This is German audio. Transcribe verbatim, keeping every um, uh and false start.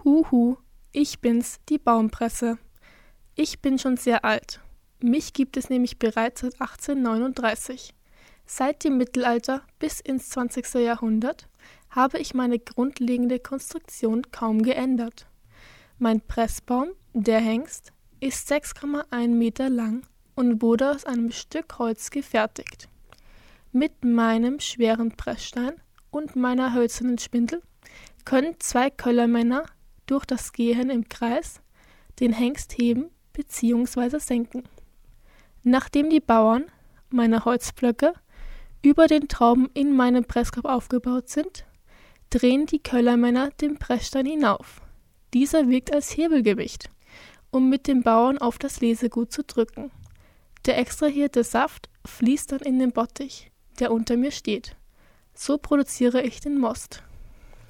Huhu, ich bin's, die Baumpresse. Ich bin schon sehr alt. Mich gibt es nämlich bereits seit achtzehnhundertneununddreißig. Seit dem Mittelalter bis ins zwanzigste. Jahrhundert habe ich meine grundlegende Konstruktion kaum geändert. Mein Pressbaum, der Hengst, ist sechs Komma eins Meter lang und wurde aus einem Stück Holz gefertigt. Mit meinem schweren Pressstein und meiner hölzernen Spindel können zwei Köllermänner durch das Gehen im Kreis den Hengst heben bzw. senken. Nachdem die Bauern, meine Holzblöcke, über den Trauben in meinem Presskorb aufgebaut sind, drehen die Köllermänner den Pressstein hinauf. Dieser wirkt als Hebelgewicht, um mit den Bauern auf das Lesegut zu drücken. Der extrahierte Saft fließt dann in den Bottich, der unter mir steht. So produziere ich den Most.